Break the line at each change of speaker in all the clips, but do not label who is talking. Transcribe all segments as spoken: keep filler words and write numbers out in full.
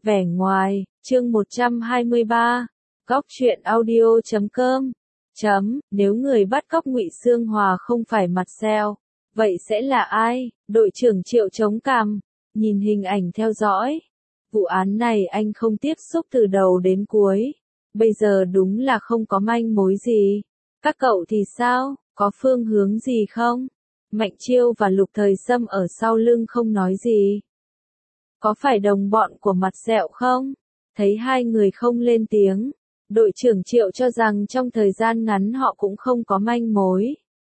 Vẻ ngoài, chương một trăm hai mươi ba, Góc truyện audio chấm com. Chấm, nếu người bắt cóc Ngụy Xương Hòa không phải Marcel, vậy sẽ là ai? Đội trưởng Triệu chống cằm, nhìn hình ảnh theo dõi. Vụ án này anh không tiếp xúc từ đầu đến cuối. Bây giờ đúng là không có manh mối gì. Các cậu thì sao, có phương hướng gì không? Mạnh Chiêu và Lục Thời Sâm ở sau lưng không nói gì. Có phải đồng bọn của Marcel không? Thấy hai người không lên tiếng, đội trưởng Triệu cho rằng trong thời gian ngắn họ cũng không có manh mối.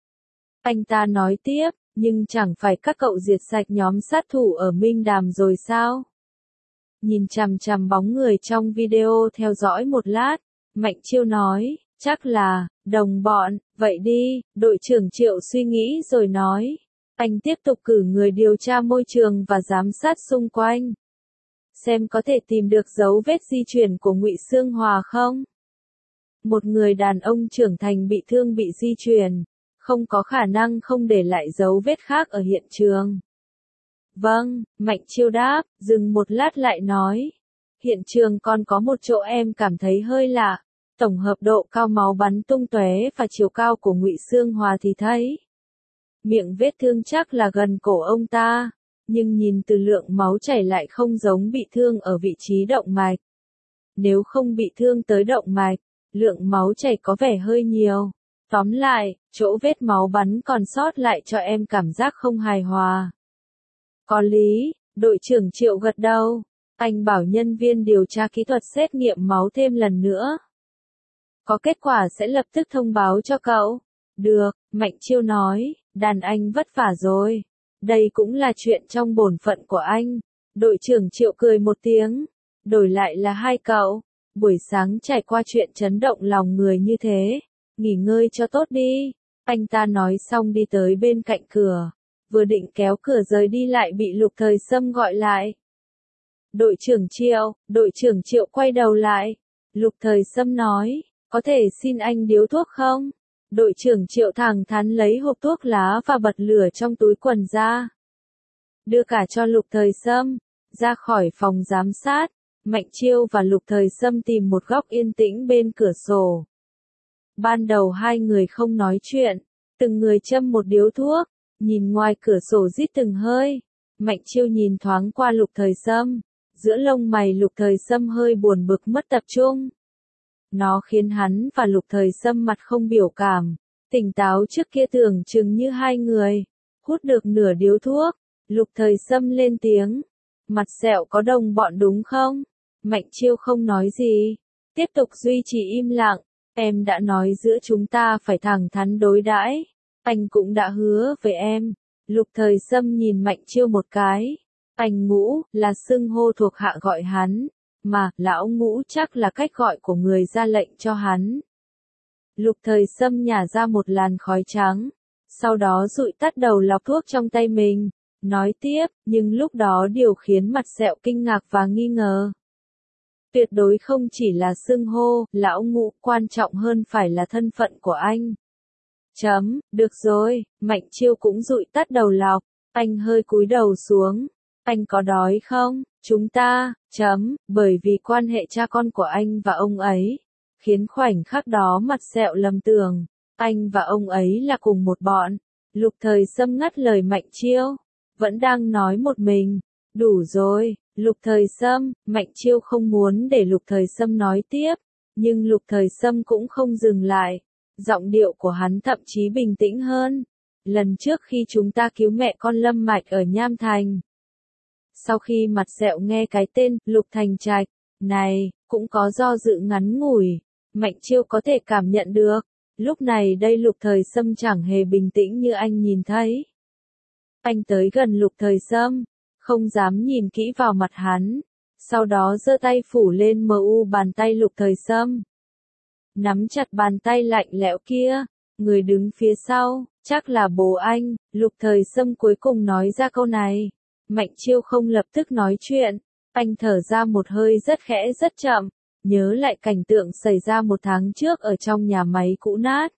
Anh ta nói tiếp, nhưng chẳng phải các cậu diệt sạch nhóm sát thủ ở Minh Đàm rồi sao? Nhìn chằm chằm bóng người trong video theo dõi một lát, Mạnh Chiêu nói, chắc là, đồng bọn, vậy đi, đội trưởng Triệu suy nghĩ rồi nói. Anh tiếp tục cử người điều tra môi trường và giám sát xung quanh. Xem có thể tìm được dấu vết di chuyển của Ngụy Xương Hòa không? Một người đàn ông trưởng thành bị thương bị di chuyển, không có khả năng không để lại dấu vết khác ở hiện trường. Vâng, Mạnh Chiêu đáp, dừng một lát lại nói. Hiện trường còn có một chỗ em cảm thấy hơi lạ. Tổng hợp độ cao máu bắn tung tóe và chiều cao của Ngụy Xương Hòa thì thấy. Miệng vết thương chắc là gần cổ ông ta, nhưng nhìn từ lượng máu chảy lại không giống bị thương ở vị trí động mạch. Nếu không bị thương tới động mạch, lượng máu chảy có vẻ hơi nhiều. Tóm lại, chỗ vết máu bắn còn sót lại cho em cảm giác không hài hòa. Có lý, đội trưởng Triệu gật đầu. Anh bảo nhân viên điều tra kỹ thuật xét nghiệm máu thêm lần nữa. Có kết quả sẽ lập tức thông báo cho cậu. Được, Mạnh Chiêu nói, đàn anh vất vả rồi. Đây cũng là chuyện trong bổn phận của anh. Đội trưởng Triệu cười một tiếng. Đổi lại là hai cậu. Buổi sáng trải qua chuyện chấn động lòng người như thế. Nghỉ ngơi cho tốt đi. Anh ta nói xong đi tới bên cạnh cửa. Vừa định kéo cửa rời đi lại bị Lục Thời Sâm gọi lại. Đội trưởng Triệu, đội trưởng Triệu quay đầu lại. Lục Thời Sâm nói, có thể xin anh điếu thuốc không? Đội trưởng Triệu thẳng thắn lấy hộp thuốc lá và bật lửa trong túi quần ra. Đưa cả cho Lục Thời Sâm. Ra khỏi phòng giám sát, Mạnh Chiêu và Lục Thời Sâm tìm một góc yên tĩnh bên cửa sổ. Ban đầu hai người không nói chuyện, từng người châm một điếu thuốc, nhìn ngoài cửa sổ rít từng hơi. Mạnh Chiêu nhìn thoáng qua Lục Thời Sâm, giữa lông mày Lục Thời Sâm hơi buồn bực mất tập trung. Nó khiến hắn và Lục Thời Sâm mặt không biểu cảm, tỉnh táo trước kia tưởng chừng như hai người. Hút được nửa điếu thuốc, Lục Thời Sâm lên tiếng. Marcel có đồng bọn đúng không? Mạnh Chiêu không nói gì, tiếp tục duy trì im lặng. Em đã nói giữa chúng ta phải thẳng thắn đối đãi. Anh cũng đã hứa với em. Lục Thời Sâm nhìn Mạnh Chiêu một cái. Anh Ngũ, là xưng hô thuộc hạ gọi hắn. Mà, lão Ngũ chắc là cách gọi của người ra lệnh cho hắn. Lục Thời Sâm nhả ra một làn khói trắng. Sau đó dụi tắt đầu lọc thuốc trong tay mình. Nói tiếp, nhưng lúc đó điều khiến Marcel kinh ngạc và nghi ngờ. Tuyệt đối không chỉ là xưng hô, lão Ngũ, quan trọng hơn phải là thân phận của anh. Chấm, được rồi, Mạnh Chiêu cũng dụi tắt đầu lọc. Anh hơi cúi đầu xuống. Anh có đói không? Chúng ta, chấm, bởi vì quan hệ cha con của anh và ông ấy, khiến khoảnh khắc đó Marcel lầm tưởng, anh và ông ấy là cùng một bọn. Lục Thời Sâm ngắt lời Mạnh Chiêu, vẫn đang nói một mình. Đủ rồi, Lục Thời Sâm, Mạnh Chiêu không muốn để Lục Thời Sâm nói tiếp, nhưng Lục Thời Sâm cũng không dừng lại. Giọng điệu của hắn thậm chí bình tĩnh hơn. Lần trước khi chúng ta cứu mẹ con Lâm Mạch ở Nham Thành. Sau khi Marcel nghe cái tên Lục Thành Trạch này, cũng có do dự ngắn ngủi. Mạnh Chiêu có thể cảm nhận được. Lúc này đây Lục Thời Sâm chẳng hề bình tĩnh như anh nhìn thấy. Anh tới gần Lục Thời Sâm, không dám nhìn kỹ vào mặt hắn. Sau đó giơ tay phủ lên mờ u bàn tay Lục Thời Sâm. Nắm chặt bàn tay lạnh lẽo kia, người đứng phía sau, chắc là bố anh. Lục Thời Sâm cuối cùng nói ra câu này. Mạnh Chiêu không lập tức nói chuyện, anh thở ra một hơi rất khẽ rất chậm, nhớ lại cảnh tượng xảy ra một tháng trước ở trong nhà máy cũ nát.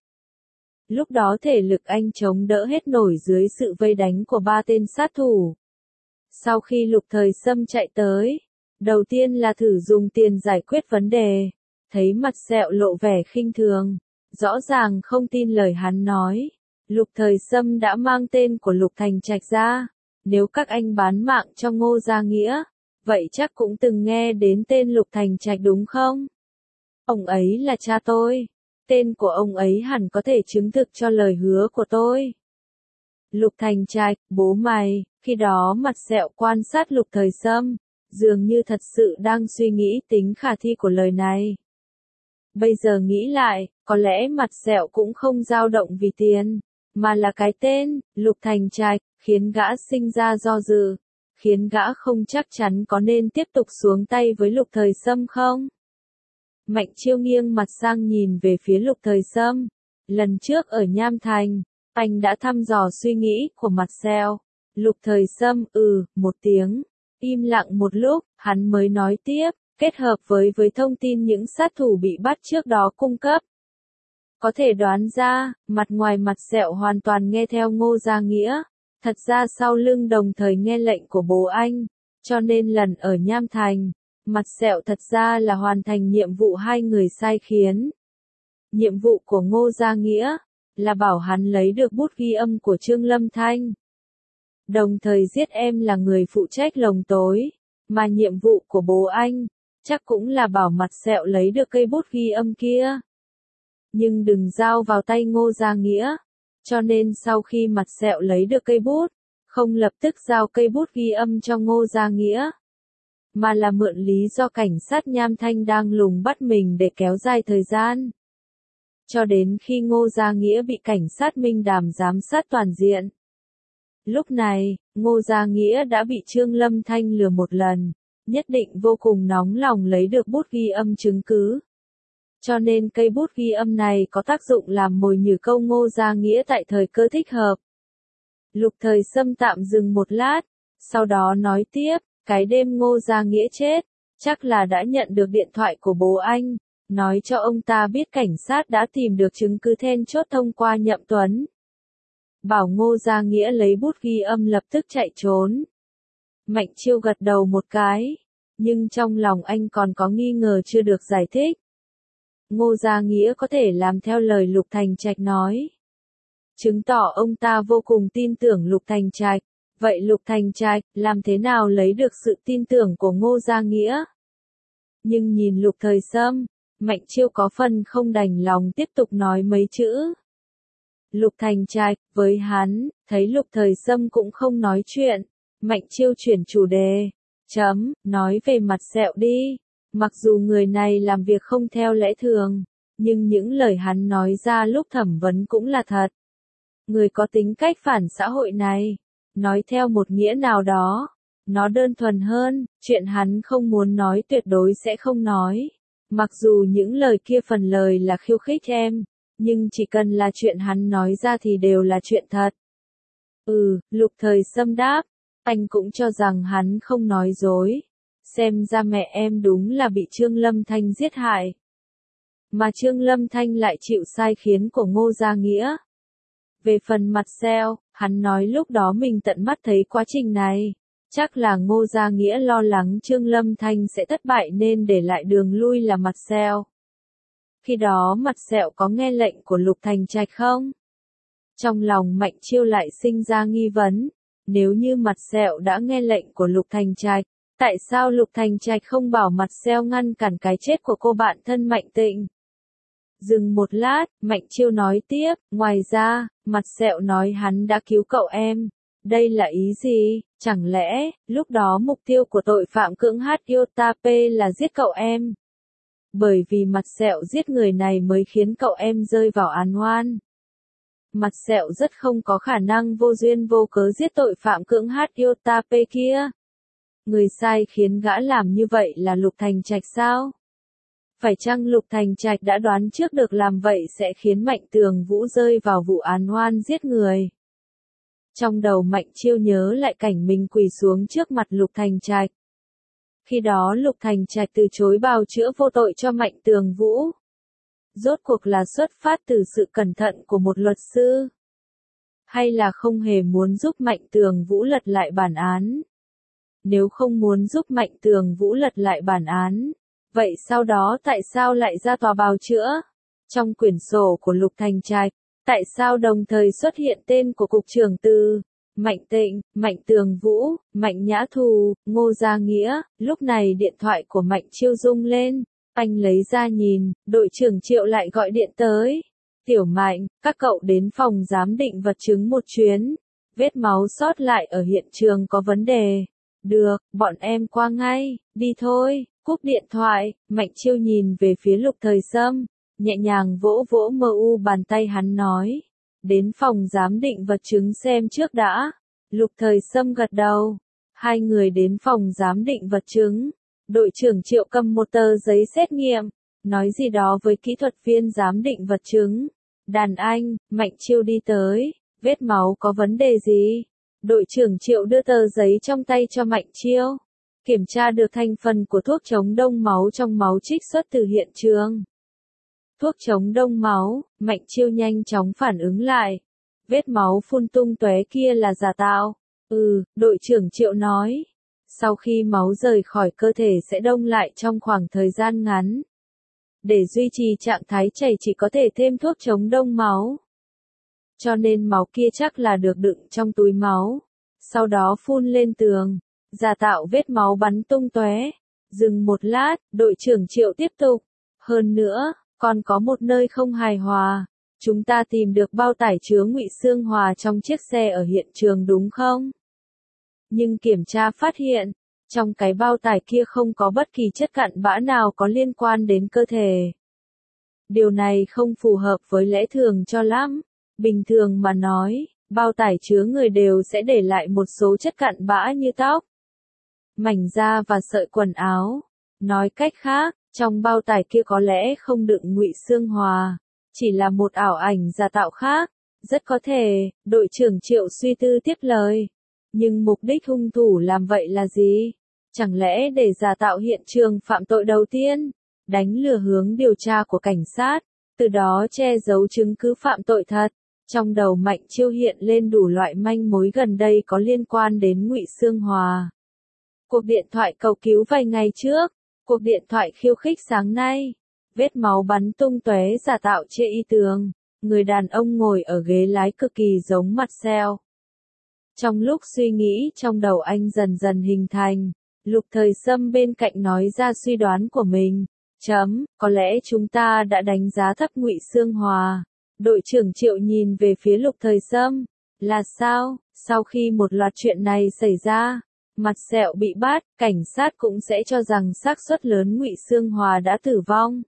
Lúc đó thể lực anh chống đỡ hết nổi dưới sự vây đánh của ba tên sát thủ. Sau khi Lục Thời Sâm chạy tới, Đầu tiên là thử dùng tiền giải quyết vấn đề. Thấy mặt sẹo lộ vẻ khinh thường, rõ ràng không tin lời hắn nói. Lục Thời Sâm đã mang tên của Lục Thành Trạch ra. Nếu các anh bán mạng cho Ngô Gia Nghĩa, vậy chắc cũng từng nghe đến tên Lục Thành Trạch đúng không? Ông ấy là cha tôi. Tên của ông ấy hẳn có thể chứng thực cho lời hứa của tôi. Lục Thành Trạch, bố mày, khi đó mặt sẹo quan sát Lục Thời Sâm, dường như thật sự đang suy nghĩ tính khả thi của lời này. Bây giờ nghĩ lại, có lẽ mặt sẹo cũng không dao động vì tiền, mà là cái tên, Lục Thành Trạch, khiến gã sinh ra do dự, khiến gã không chắc chắn có nên tiếp tục xuống tay với Lục Thời Sâm không. Mạnh Chiêu nghiêng mặt sang nhìn về phía Lục Thời Sâm. Lần trước ở Nham Thành, anh đã thăm dò suy nghĩ của mặt sẹo. Lục Thời Sâm ừ, một tiếng, im lặng một lúc, hắn mới nói tiếp, kết hợp với với thông tin những sát thủ bị bắt trước đó cung cấp. Có thể đoán ra, mặt ngoài mặt sẹo hoàn toàn nghe theo Ngô Gia Nghĩa, thật ra sau lưng đồng thời nghe lệnh của bố anh, cho nên lần ở Nham Thành, mặt sẹo thật ra là hoàn thành nhiệm vụ hai người sai khiến. Nhiệm vụ của Ngô Gia Nghĩa là bảo hắn lấy được bút ghi âm của Trương Lâm Thanh, đồng thời giết em là người phụ trách lồng tối, mà nhiệm vụ của bố anh chắc cũng là bảo mặt sẹo lấy được cây bút ghi âm kia. Nhưng đừng giao vào tay Ngô Gia Nghĩa, cho nên sau khi mặt sẹo lấy được cây bút, không lập tức giao cây bút ghi âm cho Ngô Gia Nghĩa, mà là mượn lý do cảnh sát Nham Thanh đang lùng bắt mình để kéo dài thời gian. Cho đến khi Ngô Gia Nghĩa bị cảnh sát Minh Đàm giám sát toàn diện. Lúc này, Ngô Gia Nghĩa đã bị Trương Lâm Thanh lừa một lần, nhất định vô cùng nóng lòng lấy được bút ghi âm chứng cứ. Cho nên cây bút ghi âm này có tác dụng làm mồi nhử câu Ngô Gia Nghĩa tại thời cơ thích hợp. Lục Thời Sâm tạm dừng một lát, sau đó nói tiếp, cái đêm Ngô Gia Nghĩa chết, chắc là đã nhận được điện thoại của bố anh, nói cho ông ta biết cảnh sát đã tìm được chứng cứ then chốt thông qua Nhậm Tuấn. Bảo Ngô Gia Nghĩa lấy bút ghi âm lập tức chạy trốn. Mạnh Chiêu gật đầu một cái, nhưng trong lòng anh còn có nghi ngờ chưa được giải thích. Ngô Gia Nghĩa có thể làm theo lời Lục Thành Trạch nói, chứng tỏ ông ta vô cùng tin tưởng Lục Thành Trạch. Vậy Lục Thành Trạch làm thế nào lấy được sự tin tưởng của Ngô Gia Nghĩa? Nhưng nhìn Lục Thời Sâm, Mạnh Chiêu có phần không đành lòng tiếp tục nói mấy chữ. Lục Thành Trạch, với hắn, thấy Lục Thời Sâm cũng không nói chuyện, Mạnh Chiêu chuyển chủ đề, chấm, nói về mặt sẹo đi. Mặc dù người này làm việc không theo lẽ thường, nhưng những lời hắn nói ra lúc thẩm vấn cũng là thật. Người có tính cách phản xã hội này, nói theo một nghĩa nào đó, nó đơn thuần hơn, chuyện hắn không muốn nói tuyệt đối sẽ không nói. Mặc dù những lời kia phần lời là khiêu khích em, nhưng chỉ cần là chuyện hắn nói ra thì đều là chuyện thật. Ừ, Lục Thời Sâm đáp, anh cũng cho rằng hắn không nói dối. Xem ra mẹ em đúng là bị Trương Lâm Thanh giết hại. Mà Trương Lâm Thanh lại chịu sai khiến của Ngô Gia Nghĩa. Về phần mặt sẹo, hắn nói lúc đó mình tận mắt thấy quá trình này. Chắc là Ngô Gia Nghĩa lo lắng Trương Lâm Thanh sẽ thất bại nên để lại đường lui là mặt sẹo. Khi đó mặt sẹo có nghe lệnh của Lục Thành Trạch không? Trong lòng Mạnh Chiêu lại sinh ra nghi vấn. Nếu như mặt sẹo đã nghe lệnh của Lục Thành Trạch, tại sao Lục Thành Trạch không bảo mặt sẹo ngăn cản cái chết của cô bạn thân Mạnh Tịnh? Dừng một lát, Mạnh Chiêu nói tiếp, ngoài ra, mặt sẹo nói hắn đã cứu cậu em. Đây là ý gì? Chẳng lẽ, lúc đó mục tiêu của tội phạm cưỡng hát Yotape là giết cậu em? Bởi vì mặt sẹo giết người này mới khiến cậu em rơi vào án oan. Mặt sẹo rất không có khả năng vô duyên vô cớ giết tội phạm cưỡng hát Yotape kia. Người sai khiến gã làm như vậy là Lục Thành Trạch sao? Phải chăng Lục Thành Trạch đã đoán trước được làm vậy sẽ khiến Mạnh Tường Vũ rơi vào vụ án oan giết người? Trong đầu Mạnh Chiêu nhớ lại cảnh mình quỳ xuống trước mặt Lục Thành Trạch. Khi đó Lục Thành Trạch từ chối bào chữa vô tội cho Mạnh Tường Vũ. Rốt cuộc là xuất phát từ sự cẩn thận của một luật sư? Hay là không hề muốn giúp Mạnh Tường Vũ lật lại bản án? nếu không muốn giúp Mạnh Tường Vũ lật lại bản án, vậy sau đó tại sao lại ra tòa bào chữa? Trong quyển sổ của Lục Thành Trạch, tại sao đồng thời xuất hiện tên của Cục trưởng Từ, Mạnh Tịnh, Mạnh Tường Vũ, Mạnh Nhã Thù, Ngô Gia Nghĩa? Lúc này điện thoại của Mạnh Chiêu rung lên, anh lấy ra nhìn, đội trưởng Triệu lại gọi điện tới. Tiểu Mạnh, các cậu đến phòng giám định vật chứng một chuyến, vết máu sót lại ở hiện trường có vấn đề. Được, bọn em qua ngay, đi thôi. Cúp điện thoại, Mạnh Chiêu nhìn về phía Lục Thời Sâm, nhẹ nhàng vỗ vỗ mờ u bàn tay hắn nói. Đến phòng giám định vật chứng xem trước đã. Lục Thời Sâm gật đầu. Hai người đến phòng giám định vật chứng. Đội trưởng Triệu cầm một tờ giấy xét nghiệm, nói gì đó với kỹ thuật viên giám định vật chứng. Đàn anh, Mạnh Chiêu đi tới. Vết máu có vấn đề gì? Đội trưởng Triệu đưa tờ giấy trong tay cho Mạnh Chiêu. Kiểm tra được thành phần của thuốc chống đông máu trong máu trích xuất từ hiện trường. Thuốc chống đông máu, Mạnh Chiêu nhanh chóng phản ứng lại. Vết máu phun tung tóe kia là giả tạo. Ừ, đội trưởng Triệu nói. Sau khi máu rời khỏi cơ thể sẽ đông lại trong khoảng thời gian ngắn. Để duy trì trạng thái chảy chỉ có thể thêm thuốc chống đông máu. Cho nên máu kia chắc là được đựng trong túi máu. Sau đó phun lên tường. Giả tạo vết máu bắn tung tóe. Dừng một lát, đội trưởng Triệu tiếp tục. Hơn nữa, còn có một nơi không hài hòa. Chúng ta tìm được bao tải chứa ngụy xương hòa trong chiếc xe ở hiện trường đúng không? Nhưng kiểm tra phát hiện, trong cái bao tải kia không có bất kỳ chất cặn bã nào có liên quan đến cơ thể. Điều này không phù hợp với lẽ thường cho lắm. Bình thường mà nói, bao tải chứa người đều sẽ để lại một số chất cặn bã như tóc, mảnh da và sợi quần áo. Nói cách khác, trong bao tải kia có lẽ không đựng ngụy xương hòa, chỉ là một ảo ảnh giả tạo khác. Rất có thể, đội trưởng Triệu suy tư tiếp lời. Nhưng mục đích hung thủ làm vậy là gì? Chẳng lẽ để giả tạo hiện trường phạm tội đầu tiên, đánh lừa hướng điều tra của cảnh sát, từ đó che giấu chứng cứ phạm tội thật? Trong đầu Mạnh Chiêu hiện lên đủ loại manh mối gần đây có liên quan đến ngụy xương hòa. Cuộc điện thoại cầu cứu vài ngày trước, cuộc điện thoại khiêu khích sáng nay, vết máu bắn tung tóe giả tạo chê y tường, người đàn ông ngồi ở ghế lái cực kỳ giống Marcel. Trong lúc suy nghĩ trong đầu anh dần dần hình thành, Lục Thời Sâm bên cạnh nói ra suy đoán của mình. Chấm, có lẽ chúng ta đã đánh giá thấp ngụy xương hòa. Đội trưởng Triệu nhìn về phía Lục Thời Sâm. Là sao? Sau khi một loạt chuyện này xảy ra, mặt sẹo bị bắt, cảnh sát cũng sẽ cho rằng xác suất lớn ngụy xương hòa đã tử vong.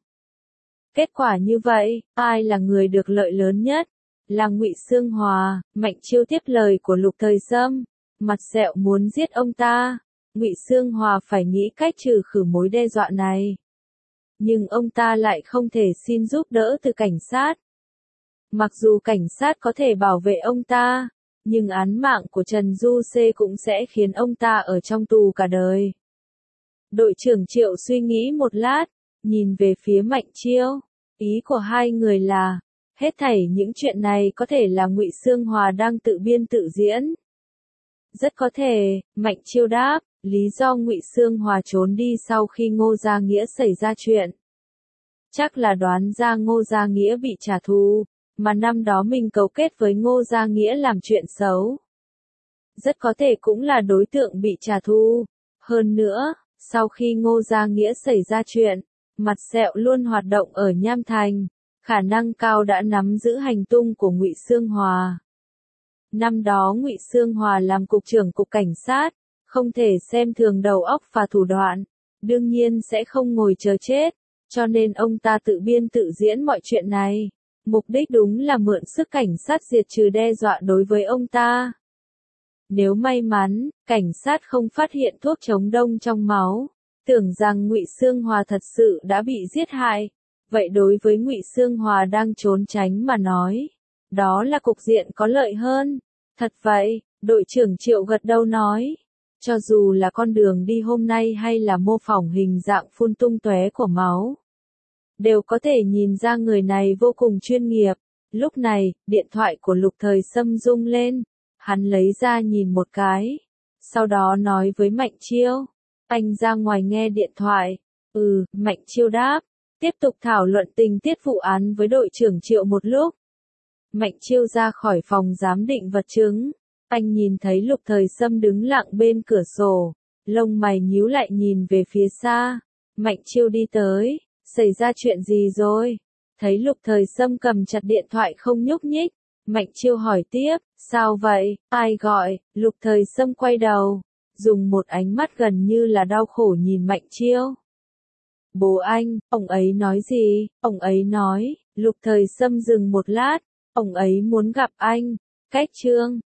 Kết quả như vậy, ai là người được lợi lớn nhất? Là ngụy xương hòa. Mạnh Chiêu tiếp lời của Lục Thời Sâm. Mặt sẹo muốn giết ông ta, ngụy xương hòa phải nghĩ cách trừ khử mối đe dọa này. Nhưng ông ta lại không thể xin giúp đỡ từ cảnh sát. Mặc dù cảnh sát có thể bảo vệ ông ta, nhưng án mạng của Trần Du Xê cũng sẽ khiến ông ta ở trong tù cả đời. Đội trưởng Triệu suy nghĩ một lát, nhìn về phía Mạnh Chiêu. Ý của hai người là, hết thảy những chuyện này có thể là ngụy xương hòa đang tự biên tự diễn. Rất có thể, Mạnh Chiêu đáp, lý do ngụy xương hòa trốn đi sau khi Ngô Gia Nghĩa xảy ra chuyện. Chắc là đoán ra Ngô Gia Nghĩa bị trả thù, mà năm đó mình cấu kết với Ngô Gia Nghĩa làm chuyện xấu. Rất có thể cũng là đối tượng bị trả thù. Hơn nữa, sau khi Ngô Gia Nghĩa xảy ra chuyện, mặt sẹo luôn hoạt động ở Nham Thành, khả năng cao đã nắm giữ hành tung của ngụy xương hòa. Năm đó ngụy xương hòa làm cục trưởng cục cảnh sát, không thể xem thường đầu óc và thủ đoạn, đương nhiên sẽ không ngồi chờ chết, cho nên ông ta tự biên tự diễn mọi chuyện này. Mục đích đúng là mượn sức cảnh sát diệt trừ đe dọa đối với ông ta. Nếu may mắn, cảnh sát không phát hiện thuốc chống đông trong máu, tưởng rằng ngụy xương hòa thật sự đã bị giết hại, vậy đối với ngụy xương hòa đang trốn tránh mà nói, đó là cục diện có lợi hơn. Thật vậy, đội trưởng Triệu gật đầu nói. Cho dù là con đường đi hôm nay hay là mô phỏng hình dạng phun tung tóe của máu, đều có thể nhìn ra người này vô cùng chuyên nghiệp. Lúc này, điện thoại của Lục Thời Sâm rung lên. Hắn lấy ra nhìn một cái. sau đó nói với Mạnh Chiêu, anh ra ngoài nghe điện thoại. Ừ, Mạnh Chiêu đáp, tiếp tục thảo luận tình tiết vụ án với đội trưởng Triệu một lúc. Mạnh Chiêu ra khỏi phòng giám định vật chứng, anh nhìn thấy Lục Thời Sâm đứng lặng bên cửa sổ, lông mày nhíu lại nhìn về phía xa. Mạnh Chiêu đi tới, xảy ra chuyện gì rồi? Thấy Lục Thời Sâm cầm chặt điện thoại không nhúc nhích, Mạnh Chiêu hỏi tiếp, sao vậy, ai gọi? Lục Thời Sâm quay đầu, dùng một ánh mắt gần như là đau khổ nhìn Mạnh Chiêu. Bố anh, ông ấy nói gì? Ông ấy nói, Lục Thời Sâm dừng một lát, ông ấy muốn gặp anh. Cách Trương,